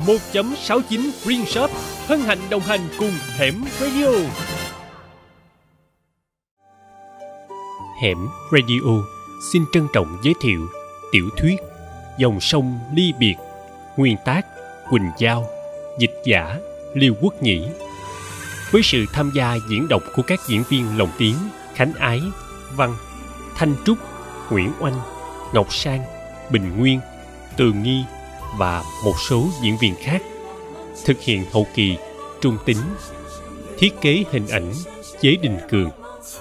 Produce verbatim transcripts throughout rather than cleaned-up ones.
một chấm sáu chín Green Shop hân hạnh đồng hành cùng Hẻm Radio. Hẻm Radio xin trân trọng giới thiệu tiểu thuyết Dòng sông ly biệt, nguyên tác Quỳnh Giao, dịch giả Liêu Quốc Nhĩ, với sự tham gia diễn đọc của các diễn viên lồng tiếng Khánh Ái, Văn, Thanh Trúc, Nguyễn Oanh, Ngọc Sang, Bình Nguyên, Tường Nghi và một số diễn viên khác. Thực hiện hậu kỳ Trung Tính. Thiết kế hình ảnh Chế Đình Cường.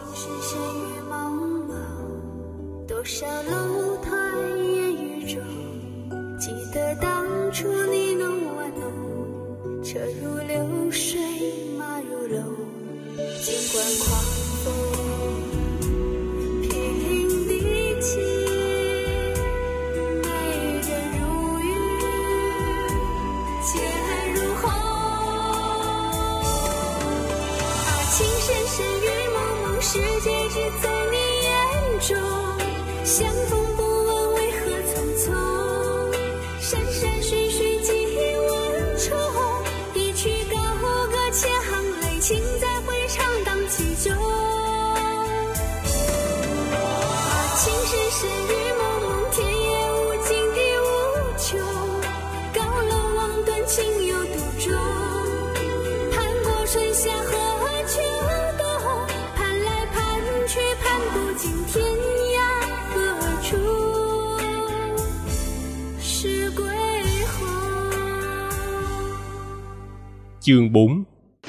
Chương bốn.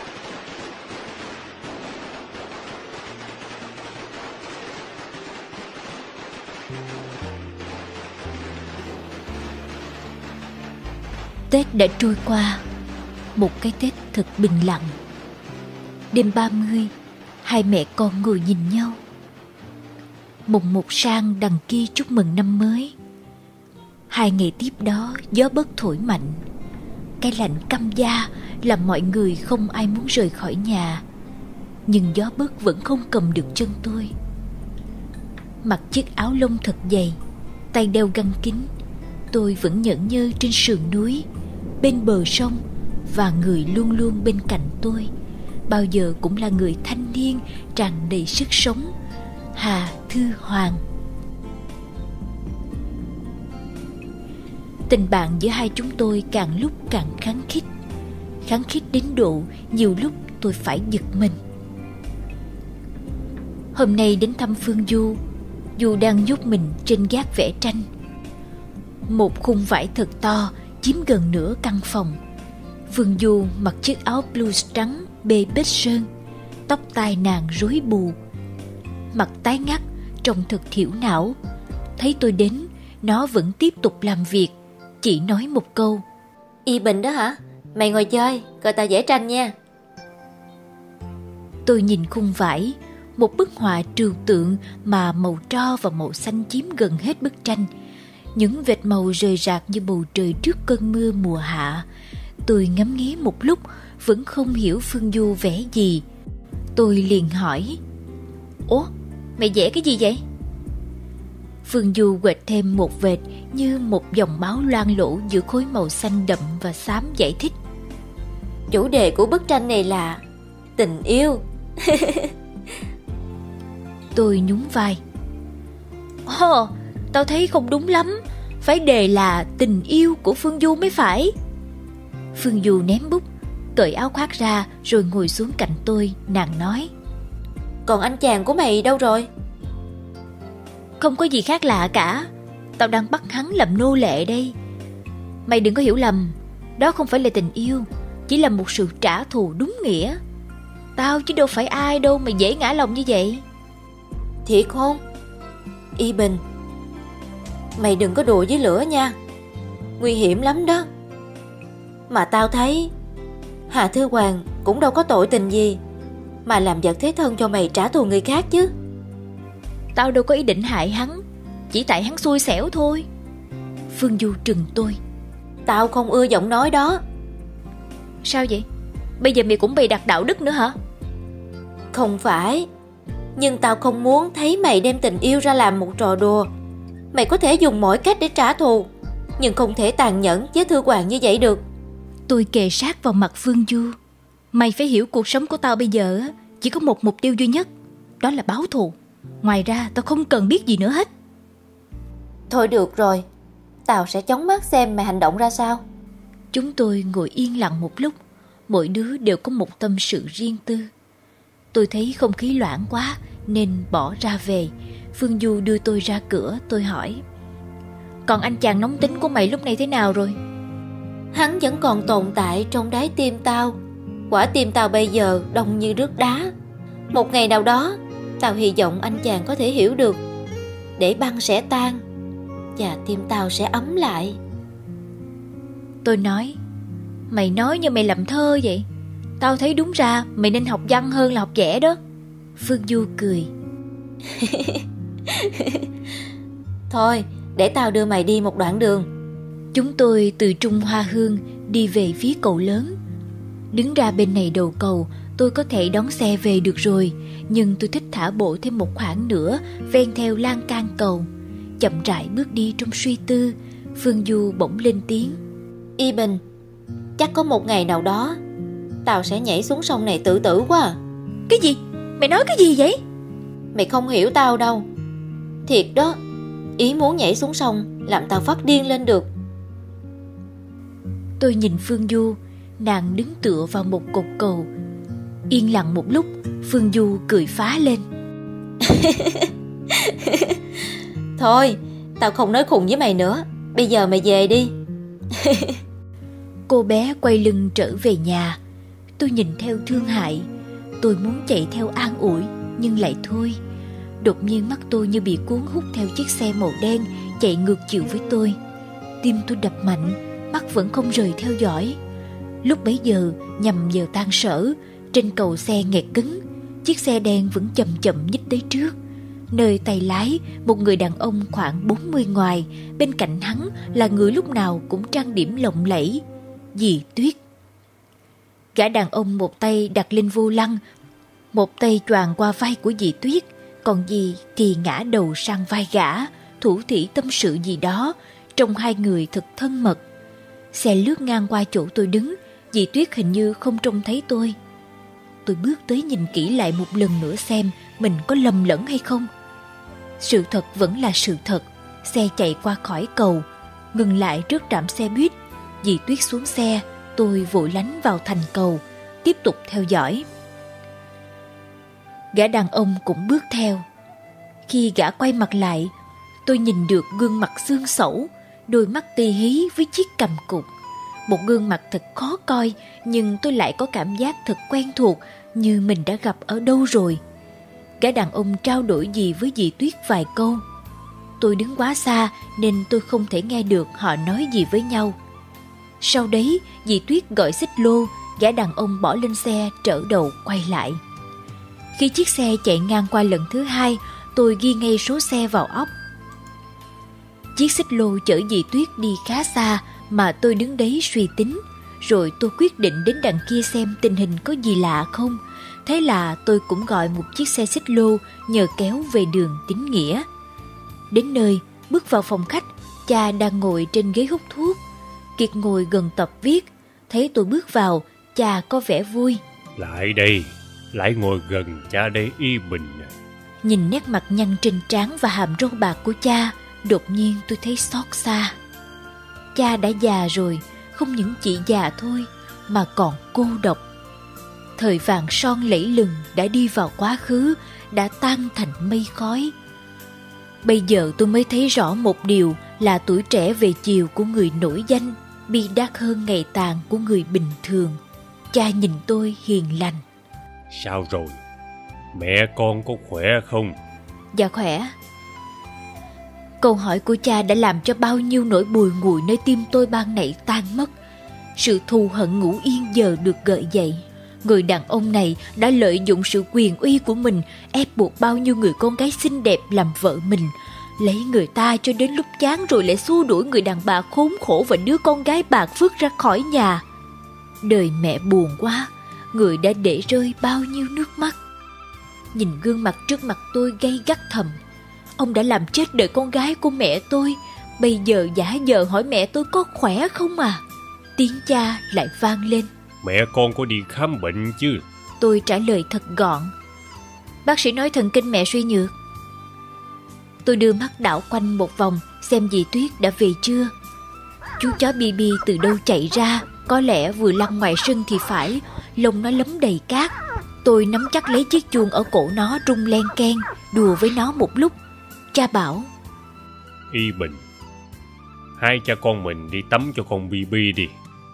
Tết đã trôi qua, một cái Tết thật bình lặng. Đêm ba mươi, hai mẹ con ngồi nhìn nhau. Mùng một sang đằng kia chúc mừng năm mới. Hai ngày tiếp đó gió bấc thổi mạnh. Cái lạnh căm da làm mọi người không ai muốn rời khỏi nhà. Nhưng gió bấc vẫn không cầm được chân tôi. Mặc chiếc áo lông thật dày, tay đeo găng kính, tôi vẫn nhẫn nhơ trên sườn núi, bên bờ sông, và người luôn luôn bên cạnh tôi bao giờ cũng là người thanh niên tràn đầy sức sống, Hà Thư Hoàng. Tình bạn giữa hai chúng tôi càng lúc càng khăng khít, khăng khít đến độ nhiều lúc tôi phải giật mình. Hôm nay đến thăm Phương Du, Du đang nhốt mình trên gác vẽ tranh. Một khung vải thật to chiếm gần nửa căn phòng. Phương Du mặc chiếc áo blues trắng bê bết sơn, tóc tai nàng rối bù, mặt tái ngắt, trông thật thiểu não. Thấy tôi đến, nó vẫn tiếp tục làm việc, chỉ nói một câu: Y Bình đó hả? Mày ngồi chơi, coi tao vẽ tranh nha. Tôi nhìn khung vải, một bức họa trừu tượng mà màu tro và màu xanh chiếm gần hết bức tranh. Những vệt màu rời rạc như bầu trời trước cơn mưa mùa hạ. Tôi ngắm nghía một lúc vẫn không hiểu Phương Du vẽ gì. Tôi liền hỏi: Ủa, mày vẽ cái gì vậy? Phương Du quệt thêm một vệt như một dòng máu loang lổ giữa khối màu xanh đậm và xám, giải thích: Chủ đề của bức tranh này là tình yêu. Tôi nhún vai: Ồ, tao thấy không đúng lắm. Phải đề là tình yêu của Phương Du mới phải. Phương Du ném bút, cởi áo khoác ra rồi ngồi xuống cạnh tôi. Nàng nói: Còn anh chàng của mày đâu rồi? Không có gì khác lạ cả. Tao đang bắt hắn làm nô lệ đây. Mày đừng có hiểu lầm, đó không phải là tình yêu, chỉ là một sự trả thù đúng nghĩa. Tao chứ đâu phải ai đâu mà dễ ngã lòng như vậy. Thiệt không? Y Bình, mày đừng có đùa với lửa nha, nguy hiểm lắm đó. Mà tao thấy Hà Thư Hoàng cũng đâu có tội tình gì mà làm vật thế thân cho mày trả thù người khác chứ. Tao đâu có ý định hại hắn, chỉ tại hắn xui xẻo thôi. Phương Du trừng tôi: Tao không ưa giọng nói đó. Sao vậy? Bây giờ mày cũng bày đặt đạo đức nữa hả? Không phải, nhưng tao không muốn thấy mày đem tình yêu ra làm một trò đùa. Mày có thể dùng mọi cách để trả thù, nhưng không thể tàn nhẫn với Thư Hoàng như vậy được. Tôi kề sát vào mặt Phương Du. Mày phải hiểu cuộc sống của tao bây giờ chỉ có một mục tiêu duy nhất, đó là báo thù. Ngoài ra tao không cần biết gì nữa hết. Thôi được rồi, tao sẽ chóng mắt xem mày hành động ra sao. Chúng tôi ngồi yên lặng một lúc. Mỗi đứa đều có một tâm sự riêng tư. Tôi thấy không khí loãng quá nên bỏ ra về. Phương Du đưa tôi ra cửa. Tôi hỏi: Còn anh chàng nóng tính của mày lúc này thế nào rồi? Hắn vẫn còn tồn tại trong đáy tim tao. Quả tim tao bây giờ đông như nước đá. Một ngày nào đó tao hy vọng anh chàng có thể hiểu được, để băng sẽ tan và tim tao sẽ ấm lại. Tôi nói: Mày nói như mày làm thơ vậy. Tao thấy đúng ra mày nên học văn hơn là học vẽ đó. Phương Du cười. Thôi để tao đưa mày đi một đoạn đường. Chúng tôi từ Trung Hoa Hương đi về phía cầu lớn. Đứng ra bên này đầu cầu, tôi có thể đón xe về được rồi, nhưng tôi thích thả bộ thêm một khoảng nữa ven theo lan can cầu. Chậm rãi bước đi trong suy tư. Phương Du bỗng lên tiếng: Y Bình, chắc có một ngày nào đó tao sẽ nhảy xuống sông này tự tử quá à. Cái gì? Mày nói cái gì vậy? Mày không hiểu tao đâu. Thiệt đó, ý muốn nhảy xuống sông làm tao phát điên lên được. Tôi nhìn Phương Du, nàng đứng tựa vào một cột cầu. Yên lặng một lúc, Phương Du cười phá lên. Thôi, tao không nói khùng với mày nữa. Bây giờ mày về đi. Cô bé quay lưng trở về nhà. Tôi nhìn theo thương hại. Tôi muốn chạy theo an ủi, nhưng lại thôi. Đột nhiên mắt tôi như bị cuốn hút theo chiếc xe màu đen chạy ngược chiều với tôi. Tim tôi đập mạnh, mắt vẫn không rời theo dõi. Lúc bấy giờ nhằm giờ tan sở, trên cầu xe nghẹt cứng. Chiếc xe đen vẫn chậm chậm nhích tới trước. Nơi tay lái, một người đàn ông khoảng bốn mươi ngoài. Bên cạnh hắn là người lúc nào cũng trang điểm lộng lẫy, dì Tuyết. Gã đàn ông một tay đặt lên vô lăng, một tay choàng qua vai của dì Tuyết, còn dì thì ngã đầu sang vai gã, thủ thỉ tâm sự gì đó. Trông hai người thật thân mật. Xe lướt ngang qua chỗ tôi đứng. Dì Tuyết hình như không trông thấy tôi. Tôi bước tới nhìn kỹ lại một lần nữa xem mình có lầm lẫn hay không. Sự thật vẫn là sự thật. Xe chạy qua khỏi cầu, ngừng lại trước trạm xe buýt. Dì Tuyết xuống xe, tôi vội lánh vào thành cầu, tiếp tục theo dõi. Gã đàn ông cũng bước theo. Khi gã quay mặt lại, tôi nhìn được gương mặt xương xẩu, đôi mắt tì hí với chiếc cằm cụt. Một gương mặt thật khó coi, nhưng tôi lại có cảm giác thật quen thuộc, như mình đã gặp ở đâu rồi. Gã đàn ông trao đổi gì với dì Tuyết vài câu. Tôi đứng quá xa nên tôi không thể nghe được họ nói gì với nhau. Sau đấy, dì Tuyết gọi xích lô, gã đàn ông bỏ lên xe trở đầu quay lại. Khi chiếc xe chạy ngang qua lần thứ hai, tôi ghi ngay số xe vào óc. Chiếc xích lô chở dì Tuyết đi khá xa mà tôi đứng đấy suy tính. Rồi tôi quyết định đến đằng kia xem tình hình có gì lạ không. Thế là tôi cũng gọi một chiếc xe xích lô nhờ kéo về đường Tín Nghĩa. Đến nơi, bước vào phòng khách, cha đang ngồi trên ghế hút thuốc. Kiệt ngồi gần tập viết. Thấy tôi bước vào, cha có vẻ vui. Lại đây, lại ngồi gần cha đây Y Bình. Nhìn nét mặt nhăn trên trán và hàm râu bạc của cha, đột nhiên tôi thấy xót xa. Cha đã già rồi, không những chỉ già thôi mà còn cô độc. Thời vàng son lẫy lừng đã đi vào quá khứ, đã tan thành mây khói. Bây giờ tôi mới thấy rõ một điều là tuổi trẻ về chiều của người nổi danh bi đát hơn ngày tàn của người bình thường. Cha nhìn tôi hiền lành. Sao rồi? Mẹ con có khỏe không? Dạ khỏe. Câu hỏi của cha đã làm cho bao nhiêu nỗi bùi ngùi nơi tim tôi ban nãy tan mất. Sự thù hận ngủ yên giờ được gợi dậy. Người đàn ông này đã lợi dụng sự quyền uy của mình ép buộc bao nhiêu người con gái xinh đẹp làm vợ mình, lấy người ta cho đến lúc chán rồi lại xua đuổi người đàn bà khốn khổ và đứa con gái bạc phước ra khỏi nhà. Đời mẹ buồn quá, người đã để rơi bao nhiêu nước mắt. Nhìn gương mặt trước mặt tôi gay gắt thầm. Ông đã làm chết đời con gái của mẹ tôi. Bây giờ giả vờ hỏi mẹ tôi có khỏe không à? Tiếng cha lại vang lên. Mẹ con có đi khám bệnh chứ? Tôi trả lời thật gọn. Bác sĩ nói thần kinh mẹ suy nhược. Tôi đưa mắt đảo quanh một vòng xem dì Tuyết đã về chưa. Chú chó Bibi từ đâu chạy ra, có lẽ vừa lăn ngoài sân thì phải, lông nó lấm đầy cát. Tôi nắm chắc lấy chiếc chuông ở cổ nó rung len keng, đùa với nó một lúc. Cha bảo: Y Bình, hai cha con mình đi tắm cho con Bibi đi.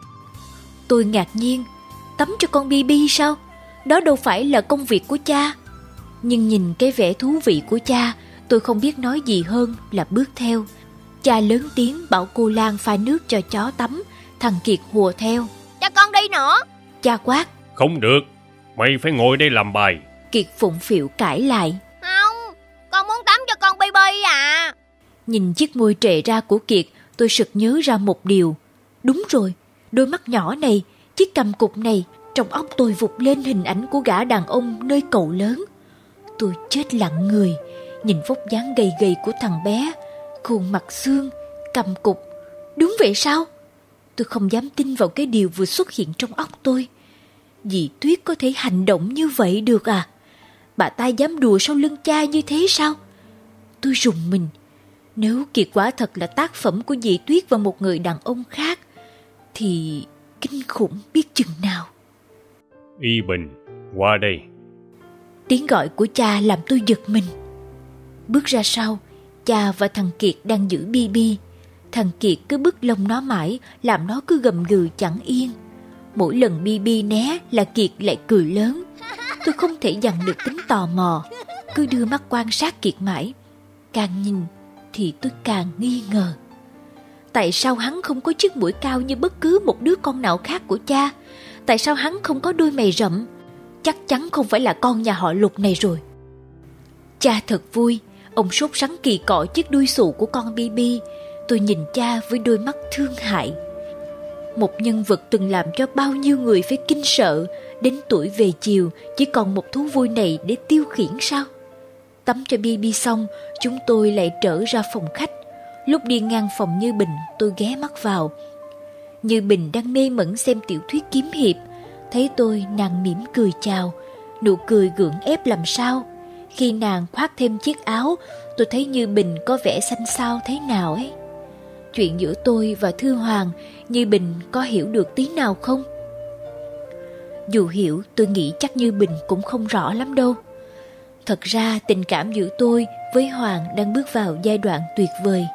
Tôi ngạc nhiên. Tắm cho con Bibi sao? Đó đâu phải là công việc của cha. Nhưng nhìn cái vẻ thú vị của cha, tôi không biết nói gì hơn là bước theo. Cha lớn tiếng bảo cô Lan pha nước cho chó tắm. Thằng Kiệt hùa theo: Cho con đi nữa. Cha quát: Không được, mày phải ngồi đây làm bài. Kiệt phụng phịu cãi lại: Không, con muốn tắm cho con Bibi à. Nhìn chiếc môi trệ ra của Kiệt, tôi sực nhớ ra một điều. Đúng rồi, đôi mắt nhỏ này, chiếc cằm cụt này, trong óc tôi vụt lên hình ảnh của gã đàn ông nơi cầu lớn. Tôi chết lặng người, nhìn vóc dáng gầy gầy của thằng bé, khuôn mặt xương, cằm cụt. Đúng vậy sao? Tôi không dám tin vào cái điều vừa xuất hiện trong óc tôi. Dì Tuyết có thể hành động như vậy được à? Bà ta dám đùa sau lưng cha như thế sao? Tôi rùng mình. Nếu Kiệt quả thật là tác phẩm của dì Tuyết và một người đàn ông khác, thì kinh khủng biết chừng nào. Y Bình, qua đây. Tiếng gọi của cha làm tôi giật mình. Bước ra sau, cha và thằng Kiệt đang giữ Bibi. Thằng Kiệt cứ bứt lông nó mãi, làm nó cứ gầm gừ chẳng yên. Mỗi lần Bibi né là Kiệt lại cười lớn. Tôi không thể dằn được tính tò mò, cứ đưa mắt quan sát Kiệt mãi. Càng nhìn thì tôi càng nghi ngờ. Tại sao hắn không có chiếc mũi cao như bất cứ một đứa con nào khác của cha? Tại sao hắn không có đôi mày rậm? Chắc chắn không phải là con nhà họ Lục này rồi. Cha thật vui, ông sốt sắng kỳ cọ chiếc đuôi xù của con Bibi. Tôi nhìn cha với đôi mắt thương hại. Một nhân vật từng làm cho bao nhiêu người phải kinh sợ, đến tuổi về chiều chỉ còn một thú vui này để tiêu khiển sao? Tắm cho Bibi xong, chúng tôi lại trở ra phòng khách. Lúc đi ngang phòng Như Bình, tôi ghé mắt vào. Như Bình đang mê mẩn xem tiểu thuyết kiếm hiệp. Thấy tôi, nàng mỉm cười chào, nụ cười gượng ép làm sao. Khi nàng khoác thêm chiếc áo, tôi thấy Như Bình có vẻ xanh xao thế nào ấy. Chuyện giữa tôi và Thư Hoàng, Như Bình có hiểu được tí nào không? Dù hiểu, tôi nghĩ chắc Như Bình cũng không rõ lắm đâu. Thật ra tình cảm giữa tôi với Hoàng đang bước vào giai đoạn tuyệt vời.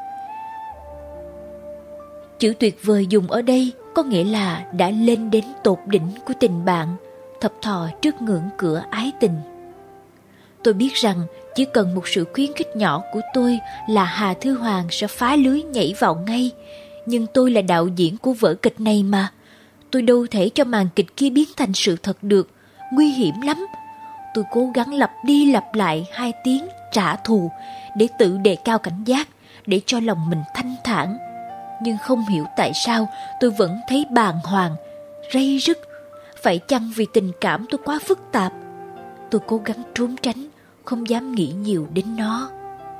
Chữ tuyệt vời dùng ở đây có nghĩa là đã lên đến tột đỉnh của tình bạn, thập thò trước ngưỡng cửa ái tình. Tôi biết rằng chỉ cần một sự khuyến khích nhỏ của tôi là Hà Thư Hoàng sẽ phá lưới nhảy vào ngay. Nhưng tôi là đạo diễn của vở kịch này mà. Tôi đâu thể cho màn kịch kia biến thành sự thật được. Nguy hiểm lắm. Tôi cố gắng lặp đi lặp lại hai tiếng trả thù để tự đề cao cảnh giác, để cho lòng mình thanh thản. Nhưng không hiểu tại sao tôi vẫn thấy bàng hoàng, ray rứt. Phải chăng vì tình cảm tôi quá phức tạp? Tôi cố gắng trốn tránh, không dám nghĩ nhiều đến nó.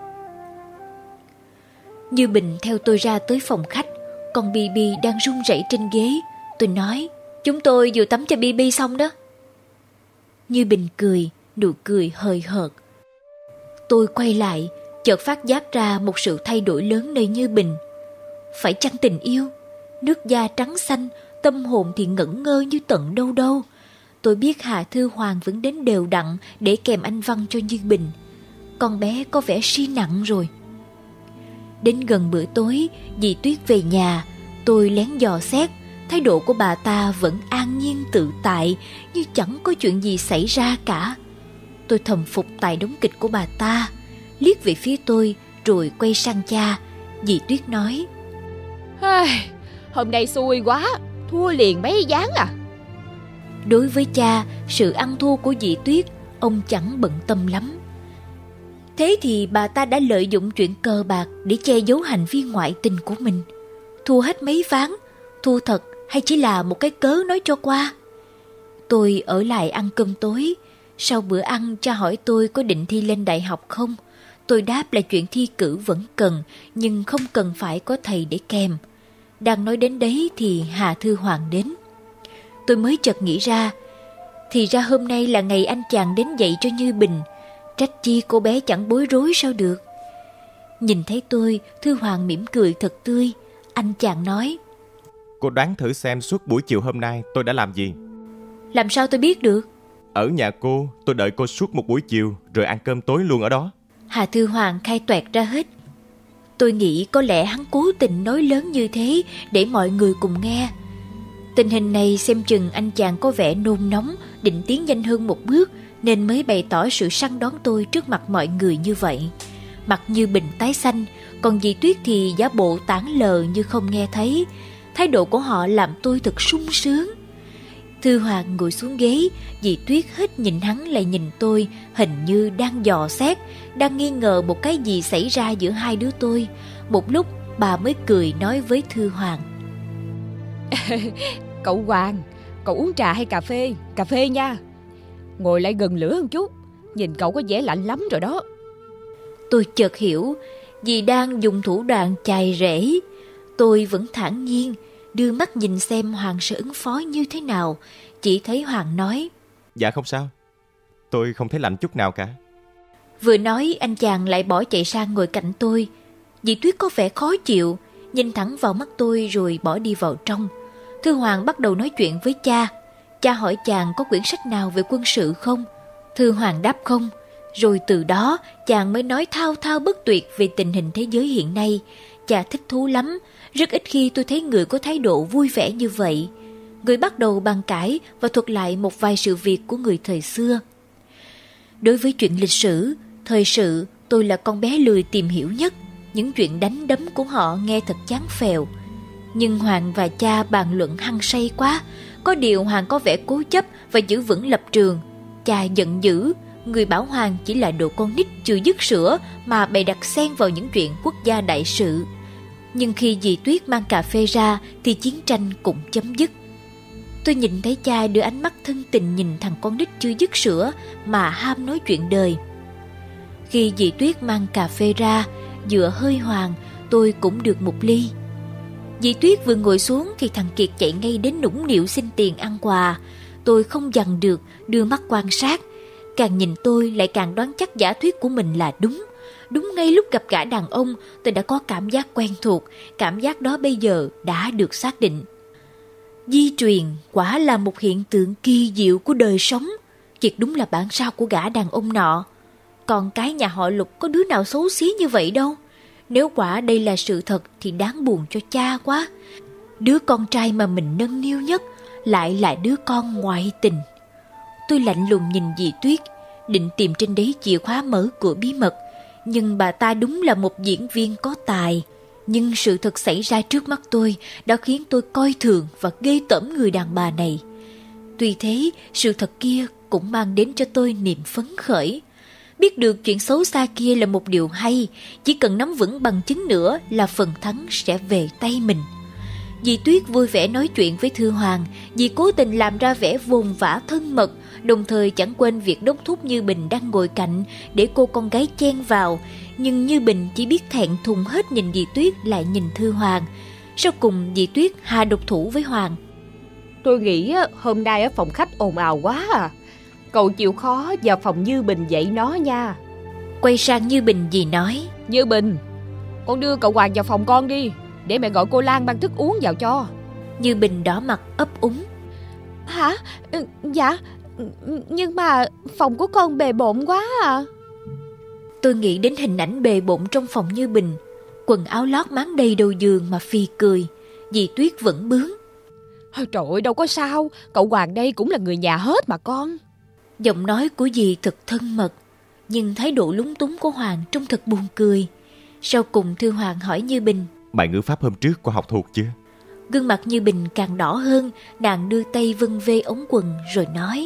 Như Bình theo tôi ra tới phòng khách. Con Bibi đang run rẩy trên ghế. Tôi nói: Chúng tôi vừa tắm cho Bibi xong đó. Như Bình cười, nụ cười hời hợt. Tôi quay lại, chợt phát giác ra một sự thay đổi lớn nơi Như Bình. Phải chăng tình yêu? Nước da trắng xanh, tâm hồn thì ngẩn ngơ như tận đâu đâu. Tôi biết Hà Thư Hoàng vẫn đến đều đặn để kèm anh Văn cho Như Bình. Con bé có vẻ si nặng rồi. Đến gần bữa tối, dì Tuyết về nhà. Tôi lén dò xét, thái độ của bà ta vẫn an nhiên tự tại, như chẳng có chuyện gì xảy ra cả. Tôi thầm phục tài đóng kịch của bà ta, liếc về phía tôi rồi quay sang cha. Dì Tuyết nói: Hôm nay xui quá, thua liền mấy ván à. Đối với cha, sự ăn thua của dì Tuyết ông chẳng bận tâm lắm. Thế thì bà ta đã lợi dụng chuyện cờ bạc để che giấu hành vi ngoại tình của mình. Thua hết mấy ván, thua thật hay chỉ là một cái cớ nói cho qua? Tôi ở lại ăn cơm tối. Sau bữa ăn, cha hỏi tôi có định thi lên đại học không. Tôi đáp là chuyện thi cử vẫn cần, nhưng không cần phải có thầy để kèm. Đang nói đến đấy thì Hà Thư Hoàng đến. Tôi mới chợt nghĩ ra, thì ra hôm nay là ngày anh chàng đến dạy cho Như Bình, trách chi cô bé chẳng bối rối sao được. Nhìn thấy tôi, Thư Hoàng mỉm cười thật tươi. Anh chàng nói: Cô đoán thử xem suốt buổi chiều hôm nay tôi đã làm gì. Làm sao tôi biết được? Ở nhà cô, tôi đợi cô suốt một buổi chiều, rồi ăn cơm tối luôn ở đó. Hà Thư Hoàng khai toẹt ra hết. Tôi nghĩ có lẽ hắn cố tình nói lớn như thế để mọi người cùng nghe. Tình hình này xem chừng anh chàng có vẻ nôn nóng, định tiến nhanh hơn một bước, nên mới bày tỏ sự săn đón tôi trước mặt mọi người như vậy. Mặt Như Bình tái xanh, còn dì Tuyết thì giả bộ tản lờ như không nghe thấy. Thái độ của họ làm tôi thật sung sướng. Thư Hoàng ngồi xuống ghế, dì Tuyết hết nhìn hắn lại nhìn tôi, hình như đang dò xét, đang nghi ngờ một cái gì xảy ra giữa hai đứa tôi. Một lúc bà mới cười nói với Thư Hoàng: Cậu Hoàng, cậu uống trà hay cà phê? Cà phê nha. Ngồi lại gần lửa một chút, nhìn cậu có vẻ lạnh lắm rồi đó. Tôi chợt hiểu, dì đang dùng thủ đoạn chài rễ. Tôi vẫn thản nhiên, đưa mắt nhìn xem Hoàng sẽ ứng phó như thế nào. Chỉ thấy Hoàng nói: Dạ không sao, tôi không thấy lạnh chút nào cả. Vừa nói anh chàng lại bỏ chạy sang ngồi cạnh tôi. Dì Tuyết có vẻ khó chịu, nhìn thẳng vào mắt tôi rồi bỏ đi vào trong. Thư Hoàng bắt đầu nói chuyện với cha. Cha hỏi chàng có quyển sách nào về quân sự không. Thư Hoàng đáp không. Rồi từ đó chàng mới nói thao thao bất tuyệt về tình hình thế giới hiện nay. Cha thích thú lắm. Rất ít khi tôi thấy người có thái độ vui vẻ như vậy. Người bắt đầu bàn cãi và thuật lại một vài sự việc của người thời xưa. Đối với chuyện lịch sử, thời sự, tôi là con bé lười tìm hiểu nhất. Những chuyện đánh đấm của họ nghe thật chán phèo. Nhưng Hoàng và cha bàn luận hăng say quá. Có điều Hoàng có vẻ cố chấp và giữ vững lập trường. Cha giận dữ, người bảo Hoàng chỉ là đồ con nít chưa dứt sữa mà bày đặt xen vào những chuyện quốc gia đại sự. Nhưng khi dì Tuyết mang cà phê ra thì chiến tranh cũng chấm dứt. Tôi nhìn thấy cha đưa ánh mắt thân tình nhìn thằng con nít chưa dứt sữa mà ham nói chuyện đời. Khi dì Tuyết mang cà phê ra, dựa hơi Hoàng, tôi cũng được một ly. Dì Tuyết vừa ngồi xuống thì thằng Kiệt chạy ngay đến nũng nịu xin tiền ăn quà. Tôi không dằn được, đưa mắt quan sát. Càng nhìn tôi lại càng đoán chắc giả thuyết của mình là đúng. Đúng ngay lúc gặp gã đàn ông, tôi đã có cảm giác quen thuộc. Cảm giác đó bây giờ đã được xác định. Di truyền quả là một hiện tượng kỳ diệu của đời sống. Kiệt đúng là bản sao của gã đàn ông nọ. Còn cái nhà họ Lục có đứa nào xấu xí như vậy đâu. Nếu quả đây là sự thật thì đáng buồn cho cha quá. Đứa con trai mà mình nâng niu nhất lại là đứa con ngoại tình. Tôi lạnh lùng nhìn dì Tuyết, định tìm trên đấy chìa khóa mở cửa bí mật. Nhưng bà ta đúng là một diễn viên có tài. Nhưng sự thật xảy ra trước mắt tôi đã khiến tôi coi thường và ghê tởm người đàn bà này. Tuy thế, sự thật kia cũng mang đến cho tôi niềm phấn khởi. Biết được chuyện xấu xa kia là một điều hay, chỉ cần nắm vững bằng chứng nữa là phần thắng sẽ về tay mình. Dì Tuyết vui vẻ nói chuyện với Thư Hoàng, dì cố tình làm ra vẻ vồn vã thân mật, đồng thời chẳng quên việc đốc thúc Như Bình đang ngồi cạnh để cô con gái chen vào. Nhưng Như Bình chỉ biết thẹn thùng hết nhìn dì Tuyết lại nhìn Thư Hoàng. Sau cùng dì Tuyết hạ độc thủ với Hoàng. Tôi nghĩ hôm nay ở phòng khách ồn ào quá à. Cậu chịu khó vào phòng Như Bình dạy nó nha. Quay sang Như Bình dì nói: Như Bình, con đưa cậu Hoàng vào phòng con đi, để mẹ gọi cô Lan mang thức uống vào cho. Như Bình đỏ mặt ấp úng. Hả? Dạ, nhưng mà phòng của con bề bộn quá à. Tôi nghĩ đến hình ảnh bề bộn trong phòng Như Bình, quần áo lót máng đầy đầu giường mà phì cười. Dì Tuyết vẫn bướng: Trời ơi, đâu có sao, cậu Hoàng đây cũng là người nhà hết mà con. Giọng nói của dì thật thân mật, nhưng thái độ lúng túng của Hoàng trông thật buồn cười. Sau cùng Thư Hoàng hỏi Như Bình: Bài ngữ pháp hôm trước cô học thuộc chưa? Gương mặt Như Bình càng đỏ hơn, nàng đưa tay vân vê ống quần rồi nói: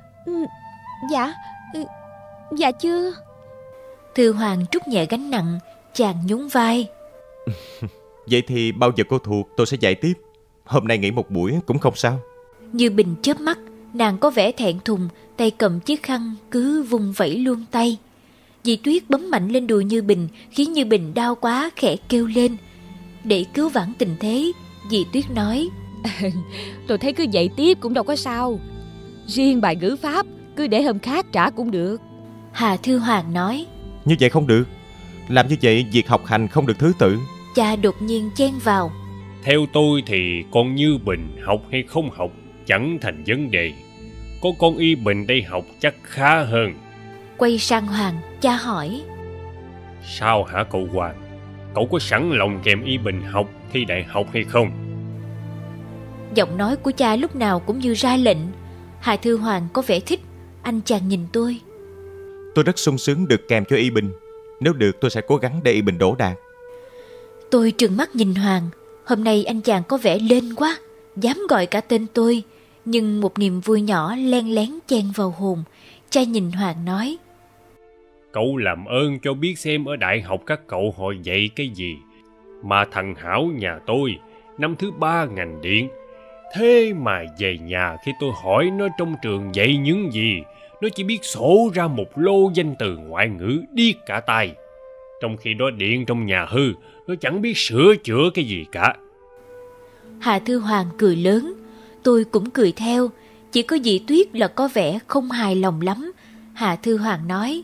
Dạ, dạ chưa. Thư Hoàng trút nhẹ gánh nặng, chàng nhún vai: Vậy thì bao giờ cô thuộc tôi sẽ dạy tiếp. Hôm nay nghỉ một buổi cũng không sao. Như Bình chớp mắt, nàng có vẻ thẹn thùng, tay cầm chiếc khăn cứ vung vẩy luôn tay. Dì Tuyết bấm mạnh lên đùi Như Bình, khiến Như Bình đau quá khẽ kêu lên. Để cứu vãn tình thế, Dì Tuyết nói: Tôi thấy cứ dạy tiếp cũng đâu có sao. Riêng bài ngữ pháp cứ để hôm khác trả cũng được. Hà Thư Hoàng nói: Như vậy không được. Làm như vậy việc học hành không được thứ tự. Cha đột nhiên chen vào: Theo tôi thì con Như Bình học hay không học chẳng thành vấn đề. Có con Y Bình đây học chắc khá hơn. Quay sang Hoàng, cha hỏi: Sao hả cậu Hoàng? Cậu có sẵn lòng kèm Y Bình học thi đại học hay không? Giọng nói của cha lúc nào cũng như ra lệnh. Hà Thư Hoàng có vẻ thích. Anh chàng nhìn tôi: Tôi rất sung sướng được kèm cho Y Bình. Nếu được tôi sẽ cố gắng để Y Bình đỗ đạt. Tôi trừng mắt nhìn Hoàng. Hôm nay anh chàng có vẻ lên quá, dám gọi cả tên tôi. Nhưng một niềm vui nhỏ len lén chen vào hồn. Cha nhìn Hoàng nói: Cậu làm ơn cho biết xem ở đại học các cậu họ dạy cái gì. Mà thằng Hảo nhà tôi năm thứ ba ngành điện. Thế mà về nhà khi tôi hỏi nó trong trường dạy những gì, nó chỉ biết sổ ra một lô danh từ ngoại ngữ điếc cả tai. Trong khi đó điện trong nhà hư, nó chẳng biết sửa chữa cái gì cả. Hà Thư Hoàng cười lớn. Tôi cũng cười theo. Chỉ có dì Tuyết là có vẻ không hài lòng lắm. Hà Thư Hoàng nói: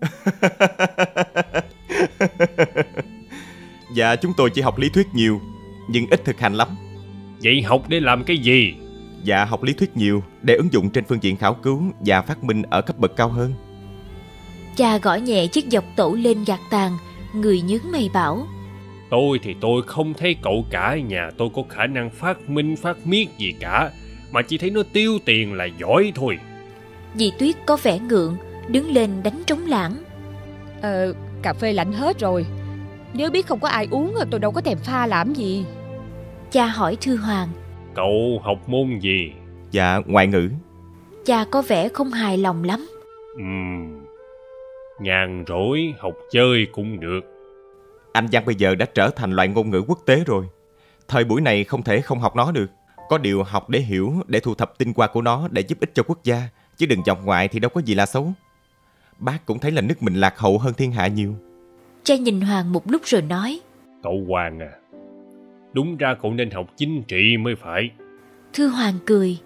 Dạ chúng tôi chỉ học lý thuyết nhiều, nhưng ít thực hành lắm. Vậy học để làm cái gì? Dạ học lý thuyết nhiều để ứng dụng trên phương diện khảo cứu và phát minh ở cấp bậc cao hơn. Cha gõ nhẹ chiếc dọc tẩu lên gạt tàn. Người nhướng mày bảo: Tôi thì tôi không thấy cậu cả nhà tôi có khả năng phát minh phát miết gì cả, mà chỉ thấy nó tiêu tiền là giỏi thôi. Dì Tuyết có vẻ ngượng, đứng lên đánh trống lảng. Ờ, cà phê lạnh hết rồi. Nếu biết không có ai uống tôi đâu có thèm pha làm gì. Cha hỏi Thư Hoàng: Cậu học môn gì? Dạ ngoại ngữ. Cha có vẻ không hài lòng lắm. Ừm, nhàn rỗi học chơi cũng được. Anh văn bây giờ đã trở thành loại ngôn ngữ quốc tế rồi. Thời buổi này không thể không học nó được. Có điều học để hiểu, để thu thập tinh hoa của nó để giúp ích cho quốc gia. Chứ đừng vọng ngoại thì đâu có gì là xấu. Bác cũng thấy là nước mình lạc hậu hơn thiên hạ nhiều. Cha nhìn Hoàng một lúc rồi nói: Cậu Hoàng à, đúng ra cậu nên học chính trị mới phải. Thư Hoàng cười: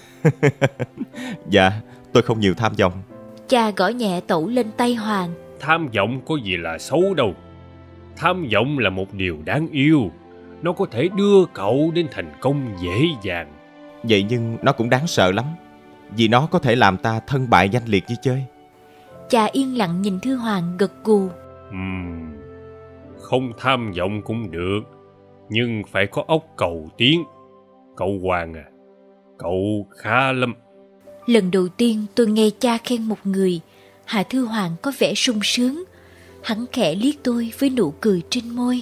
Dạ, tôi không nhiều tham vọng. Cha gõ nhẹ tẩu lên tay Hoàng: Tham vọng có gì là xấu đâu. Tham vọng là một điều đáng yêu. Nó có thể đưa cậu đến thành công dễ dàng. Vậy nhưng nó cũng đáng sợ lắm. Vì nó có thể làm ta thân bại danh liệt như chơi. Cha yên lặng nhìn Thư Hoàng gật gù. Uhm, không tham vọng cũng được, nhưng phải có óc cầu tiến. Cậu Hoàng à, cậu khá lắm. Lần đầu tiên tôi nghe cha khen một người. Hà Thư Hoàng có vẻ sung sướng. Hắn khẽ liếc tôi với nụ cười trên môi.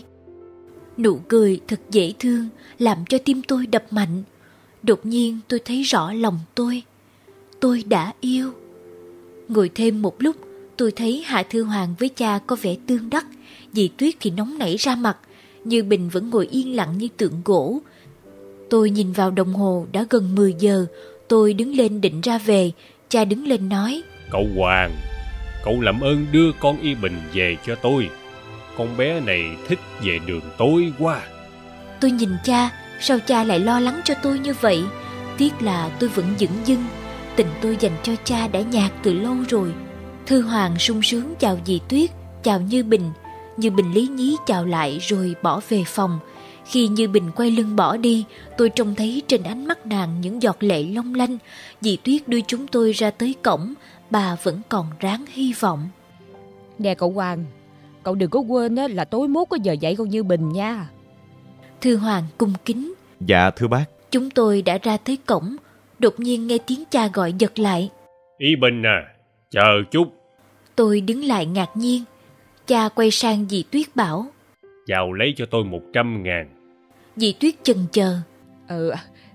Nụ cười thật dễ thương, làm cho tim tôi đập mạnh. Đột nhiên tôi thấy rõ lòng tôi. Tôi đã yêu. Ngồi thêm một lúc, tôi thấy Hạ Thư Hoàng với cha có vẻ tương đắc. Dì Tuyết thì nóng nảy ra mặt. Như Bình vẫn ngồi yên lặng như tượng gỗ. Tôi nhìn vào đồng hồ đã gần mười giờ. Tôi đứng lên định ra về. Cha đứng lên nói: Cậu Hoàng, cậu làm ơn đưa con Y Bình về cho tôi. Con bé này thích về đường tối quá. Tôi nhìn cha, sao cha lại lo lắng cho tôi như vậy? Tiếc là tôi vẫn dửng dưng. Tình tôi dành cho cha đã nhạt từ lâu rồi. Thư Hoàng sung sướng chào dì Tuyết, chào Như Bình. Như Bình lý nhí chào lại rồi bỏ về phòng. Khi Như Bình quay lưng bỏ đi, tôi trông thấy trên ánh mắt nàng những giọt lệ long lanh. Dì Tuyết đưa chúng tôi ra tới cổng. Bà vẫn còn ráng hy vọng. Nè cậu Hoàng, cậu đừng có quên là tối mốt có giờ dạy con Như Bình nha. Thư Hoàng cung kính: Dạ thưa bác. Chúng tôi đã ra tới cổng. Đột nhiên nghe tiếng cha gọi giật lại: Y Bình à, chờ chút. Tôi đứng lại ngạc nhiên. Cha quay sang dì Tuyết bảo: Vào lấy cho tôi một trăm ngàn. Dì Tuyết chần chờ: Ừ,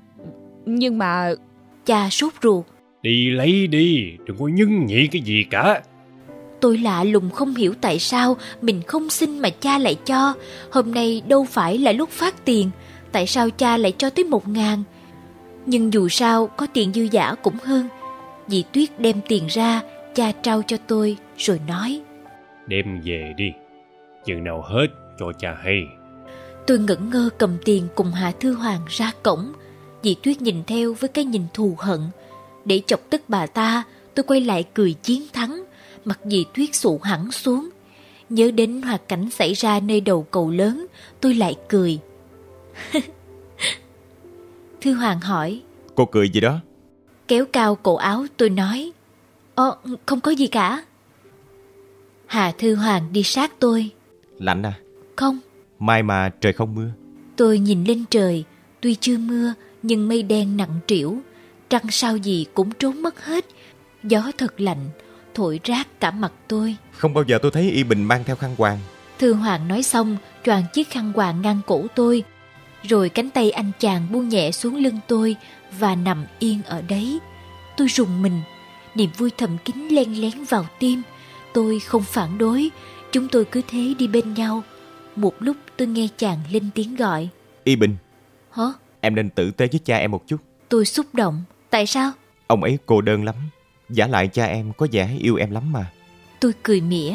nhưng mà... Cha sốt ruột: Đi lấy đi, đừng có nhưng nhị cái gì cả. Tôi lạ lùng không hiểu tại sao mình không xin mà cha lại cho. Hôm nay đâu phải là lúc phát tiền. Tại sao cha lại cho tới một ngàn? Nhưng dù sao có tiền dư dả cũng hơn. Dì Tuyết đem tiền ra, cha trao cho tôi rồi nói: Đem về đi, chừng nào hết cho cha hay. Tôi ngẩn ngơ cầm tiền cùng Hạ Thư Hoàng ra cổng. Dì Tuyết nhìn theo với cái nhìn thù hận. Để chọc tức bà ta, tôi quay lại cười chiến thắng. Mặt dì Tuyết sụ hẳn xuống. Nhớ đến hoạt cảnh xảy ra nơi đầu cầu lớn, tôi lại cười. Thư Hoàng hỏi: Cô cười gì đó? Kéo cao cổ áo tôi nói: Ồ, không có gì cả. Hạ Thư Hoàng đi sát tôi. Lạnh à? Không. Mai mà trời không mưa. Tôi nhìn lên trời, tuy chưa mưa nhưng mây đen nặng trĩu, trăng sao gì cũng trốn mất hết. Gió thật lạnh, thổi rát cả mặt tôi. Không bao giờ tôi thấy Y Bình mang theo khăn quàng. Thư Hoàng nói xong, choàng chiếc khăn quàng ngang cổ tôi, rồi cánh tay anh chàng buông nhẹ xuống lưng tôi và nằm yên ở đấy. Tôi rùng mình, niềm vui thầm kín len lén vào tim. Tôi không phản đối, chúng tôi cứ thế đi bên nhau. Một lúc tôi nghe chàng lên tiếng gọi: Y Bình. Hả? Em nên tử tế với cha em một chút. Tôi xúc động. Tại sao? Ông ấy cô đơn lắm. Giả lại cha em có vẻ yêu em lắm mà. Tôi cười mỉa.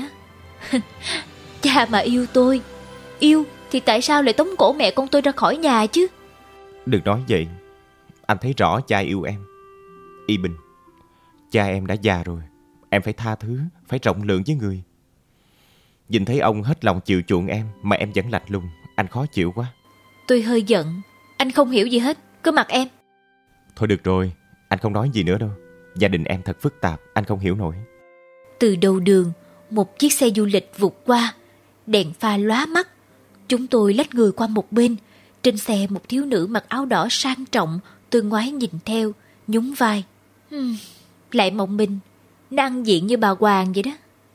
Cha mà yêu tôi, yêu thì tại sao lại tống cổ mẹ con tôi ra khỏi nhà chứ? Đừng nói vậy. Anh thấy rõ cha yêu em. Y Bình, cha em đã già rồi. Em phải tha thứ, phải rộng lượng với người. Nhìn thấy ông hết lòng chiều chuộng em mà em vẫn lạnh lùng, anh khó chịu quá. Tôi hơi giận. Anh không hiểu gì hết, cứ mặc em. Thôi được rồi, anh không nói gì nữa đâu. Gia đình em thật phức tạp, anh không hiểu nổi. Từ đầu đường, một chiếc xe du lịch vụt qua, đèn pha lóa mắt. Chúng tôi lách người qua một bên. Trên xe một thiếu nữ mặc áo đỏ sang trọng. Tôi ngoái nhìn theo, nhún vai. Hmm, lại mộng mình, nó ăn diện như bà Hoàng vậy đó.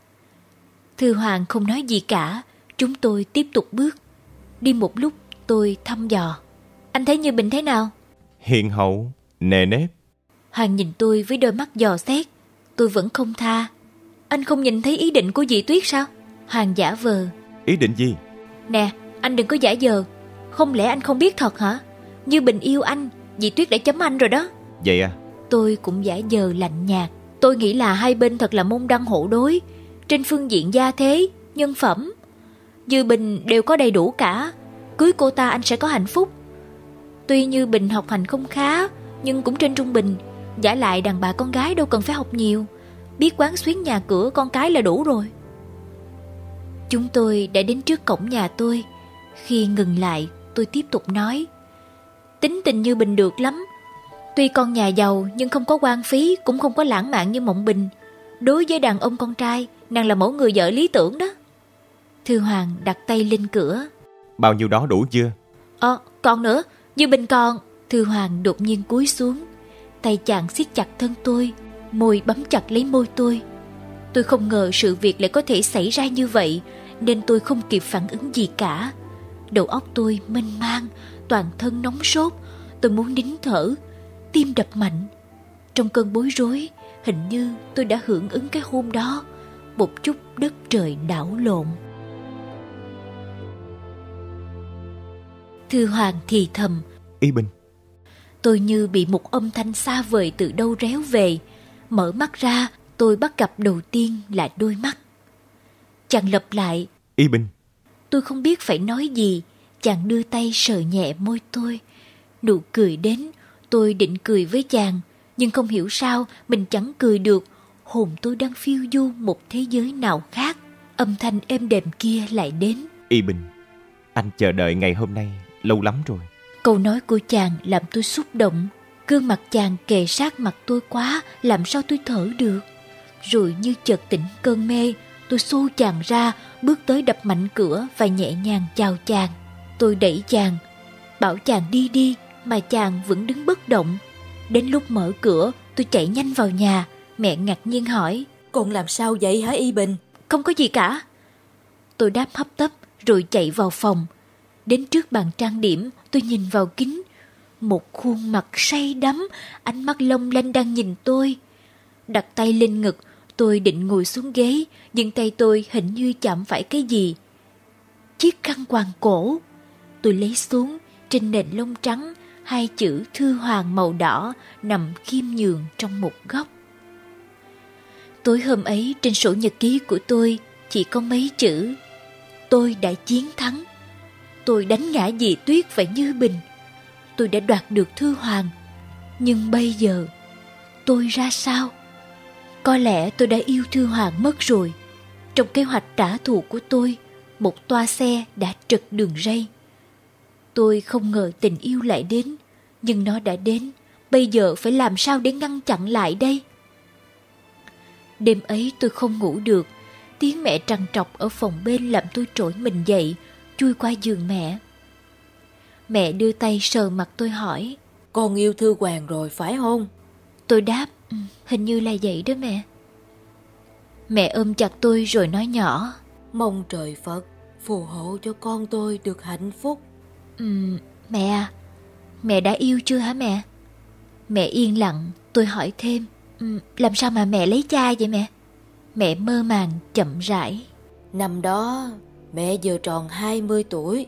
Thư Hoàng không nói gì cả. Chúng tôi tiếp tục bước. Đi một lúc tôi thăm dò: Anh thấy Như Bình thế nào? Hiền hậu, nề nếp. Hoàng nhìn tôi với đôi mắt dò xét. Tôi vẫn không tha. Anh không nhìn thấy ý định của dì Tuyết sao? Hoàng giả vờ. Ý định gì? Nè, anh đừng có giả vờ. Không lẽ anh không biết thật hả? Như Bình yêu anh, dì Tuyết đã chấm anh rồi đó. Vậy à? Tôi cũng giả vờ lạnh nhạt. Tôi nghĩ là hai bên thật là môn đăng hộ đối. Trên phương diện gia thế, nhân phẩm, Như Bình đều có đầy đủ cả. Cưới cô ta anh sẽ có hạnh phúc. Tuy Như Bình học hành không khá, nhưng cũng trên trung bình. Giả lại đàn bà con gái đâu cần phải học nhiều. Biết quán xuyến nhà cửa con cái là đủ rồi. Chúng tôi đã đến trước cổng nhà tôi. Khi ngừng lại, tôi tiếp tục nói: Tính tình Như Bình được lắm. Tuy con nhà giàu nhưng không có quan phí, cũng không có lãng mạn như Mộng Bình. Đối với đàn ông con trai, nàng là mẫu người vợ lý tưởng đó. Thư Hoàng đặt tay lên cửa. Bao nhiêu đó đủ chưa? Ờ, còn nữa, Như Bình còn. Thư Hoàng đột nhiên cúi xuống. Tay chàng siết chặt thân tôi, môi bấm chặt lấy môi tôi. Tôi không ngờ sự việc lại có thể xảy ra như vậy, nên tôi không kịp phản ứng gì cả. Đầu óc tôi mênh mang, toàn thân nóng sốt. Tôi muốn nín thở, tim đập mạnh. Trong cơn bối rối, hình như tôi đã hưởng ứng cái hôn đó. Một chút đất trời đảo lộn. Thư Hoàng thì thầm: Y Bình. Tôi như bị một âm thanh xa vời từ đâu réo về. Mở mắt ra, tôi bắt gặp đầu tiên là đôi mắt. Chàng lặp lại: Y Bình. Tôi không biết phải nói gì. Chàng đưa tay sờ nhẹ môi tôi. Nụ cười đến, tôi định cười với chàng, nhưng không hiểu sao mình chẳng cười được. Hồn tôi đang phiêu du một thế giới nào khác. Âm thanh êm đềm kia lại đến: Y Bình, anh chờ đợi ngày hôm nay lâu lắm rồi. Câu nói của chàng làm tôi xúc động. Gương mặt chàng kề sát mặt tôi quá, làm sao tôi thở được. Rồi như chợt tỉnh cơn mê, tôi xô chàng ra, bước tới đập mạnh cửa và nhẹ nhàng chào chàng. Tôi đẩy chàng, bảo chàng đi đi, mà chàng vẫn đứng bất động. Đến lúc mở cửa, tôi chạy nhanh vào nhà. Mẹ ngạc nhiên hỏi: Con làm sao vậy hả Y Bình? Không có gì cả. Tôi đáp hấp tấp rồi chạy vào phòng. Đến trước bàn trang điểm, tôi nhìn vào kính. Một khuôn mặt say đắm, ánh mắt long lanh đang nhìn tôi. Đặt tay lên ngực, tôi định ngồi xuống ghế, nhưng tay tôi hình như chạm phải cái gì. Chiếc khăn quàng cổ. Tôi lấy xuống, trên nền lông trắng, hai chữ Thư Hoàng màu đỏ nằm khiêm nhường trong một góc. Tối hôm ấy trên sổ nhật ký của tôi chỉ có mấy chữ: Tôi đã chiến thắng. tôi đánh ngã dì Tuyết và Như Bình. Tôi đã đoạt được Thư Hoàng. Nhưng bây giờ tôi ra sao? Có lẽ tôi đã yêu Thư Hoàng mất rồi. Trong kế hoạch trả thù của tôi, một toa xe đã trật đường ray. Tôi không ngờ tình yêu lại đến, nhưng nó đã đến. Bây giờ phải làm sao để ngăn chặn lại đây? Đêm ấy tôi không ngủ được. Tiếng mẹ trằn trọc ở phòng bên làm tôi trỗi mình dậy, chui qua giường mẹ. Mẹ đưa tay sờ mặt tôi hỏi: Con yêu Thư Hoàng rồi phải không? Tôi đáp: ừ, hình như là vậy đó mẹ. Mẹ ôm chặt tôi rồi nói nhỏ: Mong trời Phật phù hộ cho con tôi được hạnh phúc. Ừ, mẹ à, mẹ đã yêu chưa hả mẹ? Mẹ yên lặng. Tôi hỏi thêm: ừ, làm sao mà mẹ lấy cha vậy mẹ? Mẹ mơ màng chậm rãi: Năm đó mẹ vừa tròn hai mươi tuổi.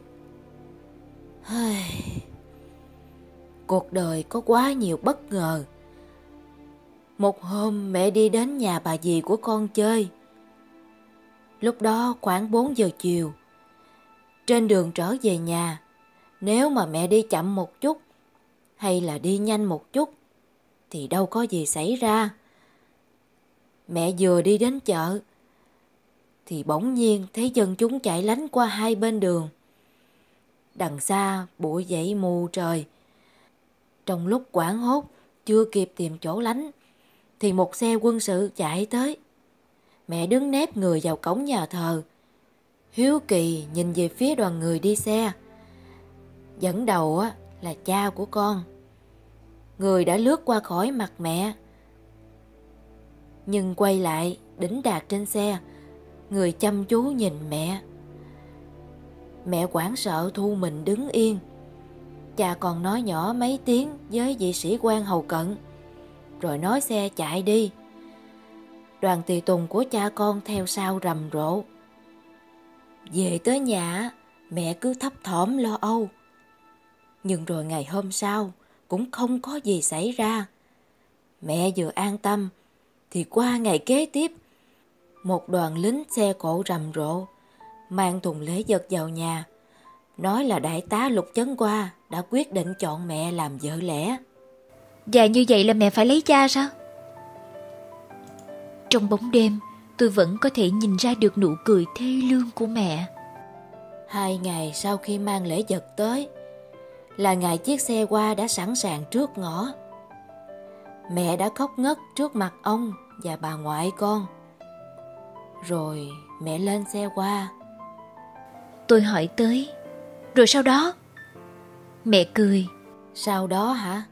Cuộc đời có quá nhiều bất ngờ. Một hôm mẹ đi đến nhà bà dì của con chơi. Lúc đó khoảng bốn giờ chiều. Trên đường trở về nhà, nếu mà mẹ đi chậm một chút hay là đi nhanh một chút thì đâu có gì xảy ra. Mẹ vừa đi đến chợ thì bỗng nhiên thấy dân chúng chạy lánh qua hai bên đường. Đằng xa bụi dậy mù trời. Trong lúc hoảng hốt chưa kịp tìm chỗ lánh thì một xe quân sự chạy tới. Mẹ đứng nép người vào cổng nhà thờ, hiếu kỳ nhìn về phía đoàn người đi xe. Dẫn đầu á là cha của con. Người đã lướt qua khỏi mặt mẹ, nhưng quay lại đỉnh đạc trên xe, người chăm chú nhìn mẹ. Mẹ hoảng sợ thu mình đứng yên. Cha còn nói nhỏ mấy tiếng với vị sĩ quan hầu cận, rồi nói xe chạy đi. Đoàn tùy tùng của cha con theo sau rầm rộ. Về tới nhà, mẹ cứ thấp thỏm lo âu. Nhưng rồi ngày hôm sau cũng không có gì xảy ra. Mẹ vừa an tâm thì qua ngày kế tiếp, một đoàn lính xe cộ rầm rộ mang thùng lễ vật vào nhà, nói là đại tá Lục Chấn Qua đã quyết định chọn mẹ làm vợ lẽ. Và như vậy là mẹ phải lấy cha sao? Trong bóng đêm, tôi vẫn có thể nhìn ra được nụ cười thê lương của mẹ. Hai ngày sau khi mang lễ vật tới là ngày chiếc xe qua đã sẵn sàng trước ngõ. Mẹ đã khóc ngất trước mặt ông và bà ngoại con. Rồi mẹ lên xe qua. Tôi hỏi tới: rồi sau đó? Mẹ cười: sau đó hả?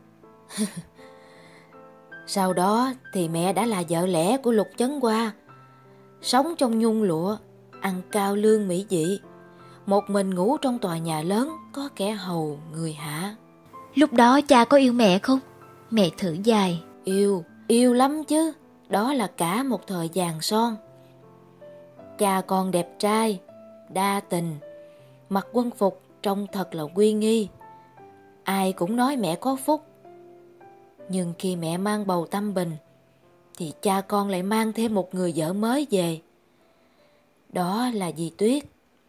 Sau đó thì mẹ đã là vợ lẽ của Lục Chấn Qua, sống trong nhung lụa, ăn cao lương mỹ vị, một mình ngủ trong tòa nhà lớn có kẻ hầu người hạ. Lúc đó cha có yêu mẹ không? Mẹ thở dài: Yêu, yêu lắm chứ. Đó là cả một thời vàng son. Cha con đẹp trai, đa tình, mặc quân phục trông thật là uy nghi. Ai cũng nói mẹ có phúc. Nhưng khi mẹ mang bầu Tâm Bình thì cha con lại mang thêm một người vợ mới về. Đó là dì Tuyết.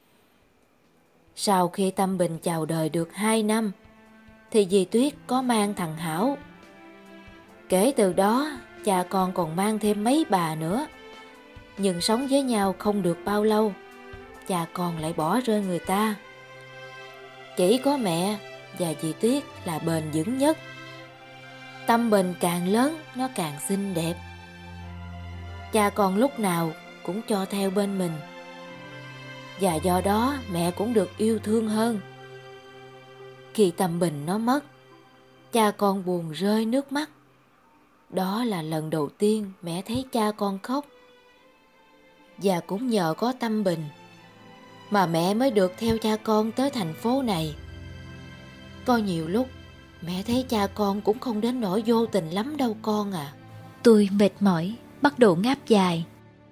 Sau khi Tâm Bình chào đời được hai năm thì dì Tuyết có mang thằng Hảo. Kể từ đó cha con còn mang thêm mấy bà nữa. Nhưng sống với nhau không được bao lâu, cha con lại bỏ rơi người ta. Chỉ có mẹ và dì Tuyết là bền vững nhất. Tâm Bình càng lớn nó càng xinh đẹp. Cha con lúc nào cũng cho theo bên mình. Và do đó mẹ cũng được yêu thương hơn. Khi Tâm Bình nó mất, cha con buồn rơi nước mắt. Đó là lần đầu tiên mẹ thấy cha con khóc. Và cũng nhờ có Tâm Bình mà mẹ mới được theo cha con tới thành phố này. Có nhiều lúc mẹ thấy cha con cũng không đến nỗi vô tình lắm đâu con à. Tôi mệt mỏi, bắt đầu ngáp dài.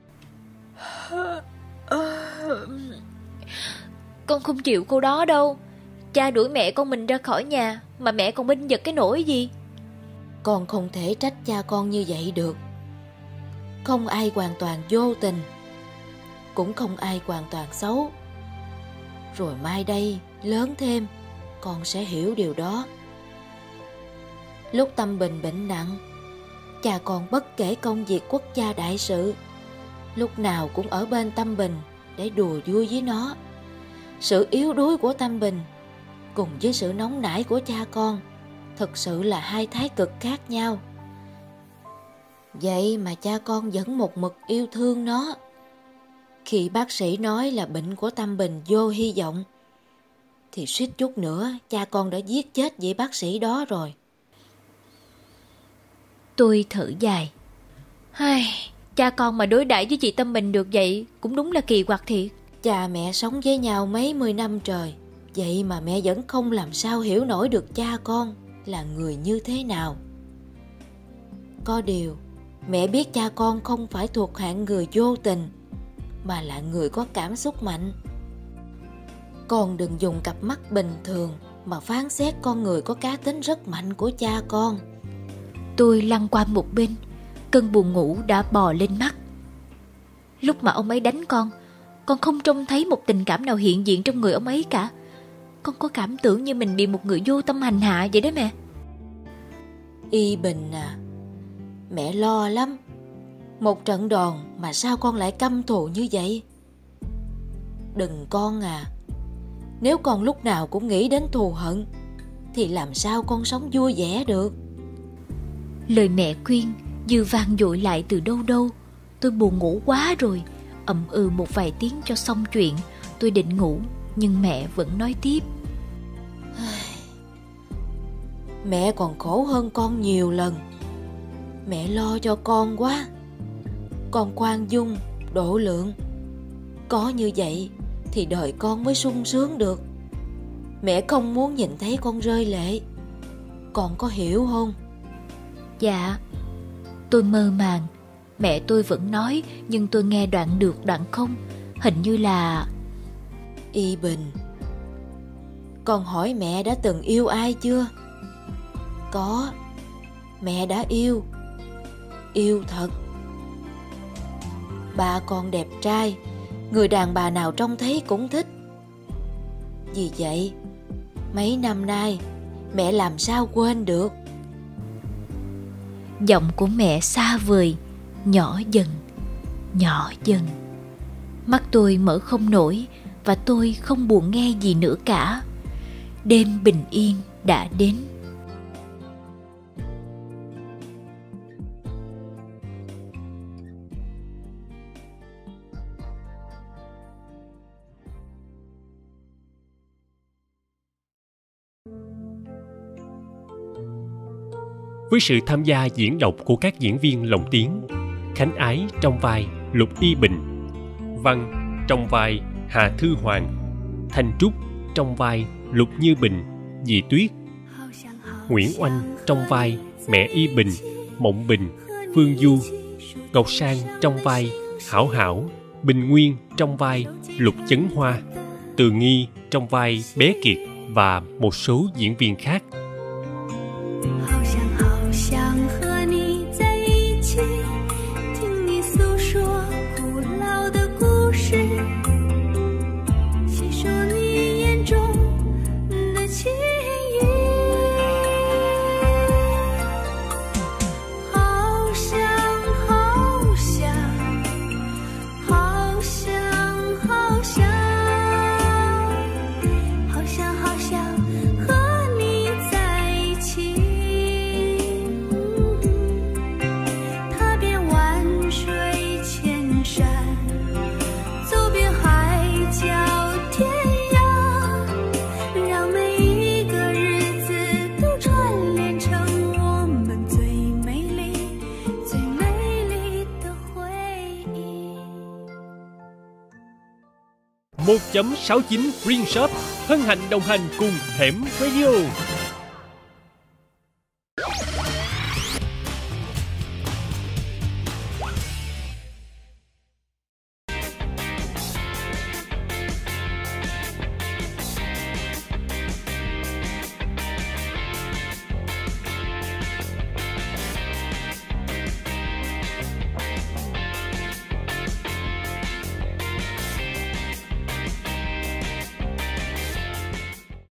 Con không chịu câu đó đâu. Cha đuổi mẹ con mình ra khỏi nhà mà mẹ còn binh vực cái nỗi gì. Con không thể trách cha con như vậy được. Không ai hoàn toàn vô tình, cũng không ai hoàn toàn xấu. Rồi mai đây lớn thêm, con sẽ hiểu điều đó. Lúc Tâm Bình bệnh nặng, cha con bất kể công việc quốc gia đại sự, lúc nào cũng ở bên Tâm Bình để đùa vui với nó. Sự yếu đuối của Tâm Bình cùng với sự nóng nảy của cha con thực sự là hai thái cực khác nhau. Vậy mà cha con vẫn một mực yêu thương nó. Khi bác sĩ nói là bệnh của Tâm Bình vô hy vọng, thì suýt chút nữa cha con đã giết chết vị bác sĩ đó rồi. Tôi thở dài. Ai, cha con mà đối đãi với chị Tâm Bình được vậy cũng đúng là kỳ quặc thiệt. Cha mẹ sống với nhau mấy mươi năm trời, vậy mà mẹ vẫn không làm sao hiểu nổi được cha con là người như thế nào. Có điều, mẹ biết cha con không phải thuộc hạng người vô tình, mà là người có cảm xúc mạnh. Con đừng dùng cặp mắt bình thường mà phán xét con người có cá tính rất mạnh của cha con. Tôi lăn qua một bên, cơn buồn ngủ đã bò lên mắt. Lúc mà ông ấy đánh con, con không trông thấy một tình cảm nào hiện diện trong người ông ấy cả. Con có cảm tưởng như mình bị một người vô tâm hành hạ vậy đó mẹ. Y Bình à, mẹ lo lắm. Một trận đòn mà sao con lại căm thù như vậy? Đừng con à, nếu con lúc nào cũng nghĩ đến thù hận thì làm sao con sống vui vẻ được? Lời mẹ khuyên như vang dội lại từ đâu đâu. Tôi buồn ngủ quá rồi, ậm ừ một vài tiếng cho xong chuyện. Tôi định ngủ nhưng mẹ vẫn nói tiếp. Mẹ còn khổ hơn con nhiều lần. Mẹ lo cho con quá. Con khoan dung, độ lượng. Có như vậy thì đời con mới sung sướng được. Mẹ không muốn nhìn thấy con rơi lệ. Con có hiểu không? Dạ. Tôi mơ màng. Mẹ tôi vẫn nói, nhưng tôi nghe đoạn được đoạn không. Hình như là... Y Bình, con hỏi mẹ đã từng yêu ai chưa? Có. Mẹ đã yêu. Yêu thật. Ba con đẹp trai, người đàn bà nào trông thấy cũng thích. Vì vậy, mấy năm nay mẹ làm sao quên được. Giọng của mẹ xa vời, nhỏ dần, nhỏ dần. Mắt tôi mở không nổi và tôi không buồn nghe gì nữa cả. Đêm bình yên đã đến. Với sự tham gia diễn đọc của các diễn viên lồng tiếng: Khánh Ái trong vai Lục Y Bình, Văn trong vai Hà Thư Hoàng, Thanh Trúc trong vai Lục Như Bình, Dì Tuyết, Nguyễn Oanh trong vai mẹ Y Bình, Mộng Bình, Phương Du, Ngọc Sang trong vai Hảo Hảo, Bình Nguyên trong vai Lục Chấn Hoa, Từ Nghi trong vai Bé Kiệt và một số diễn viên khác. một chấm sáu chín Green Shop hân hạnh đồng hành cùng Hẻm Radio.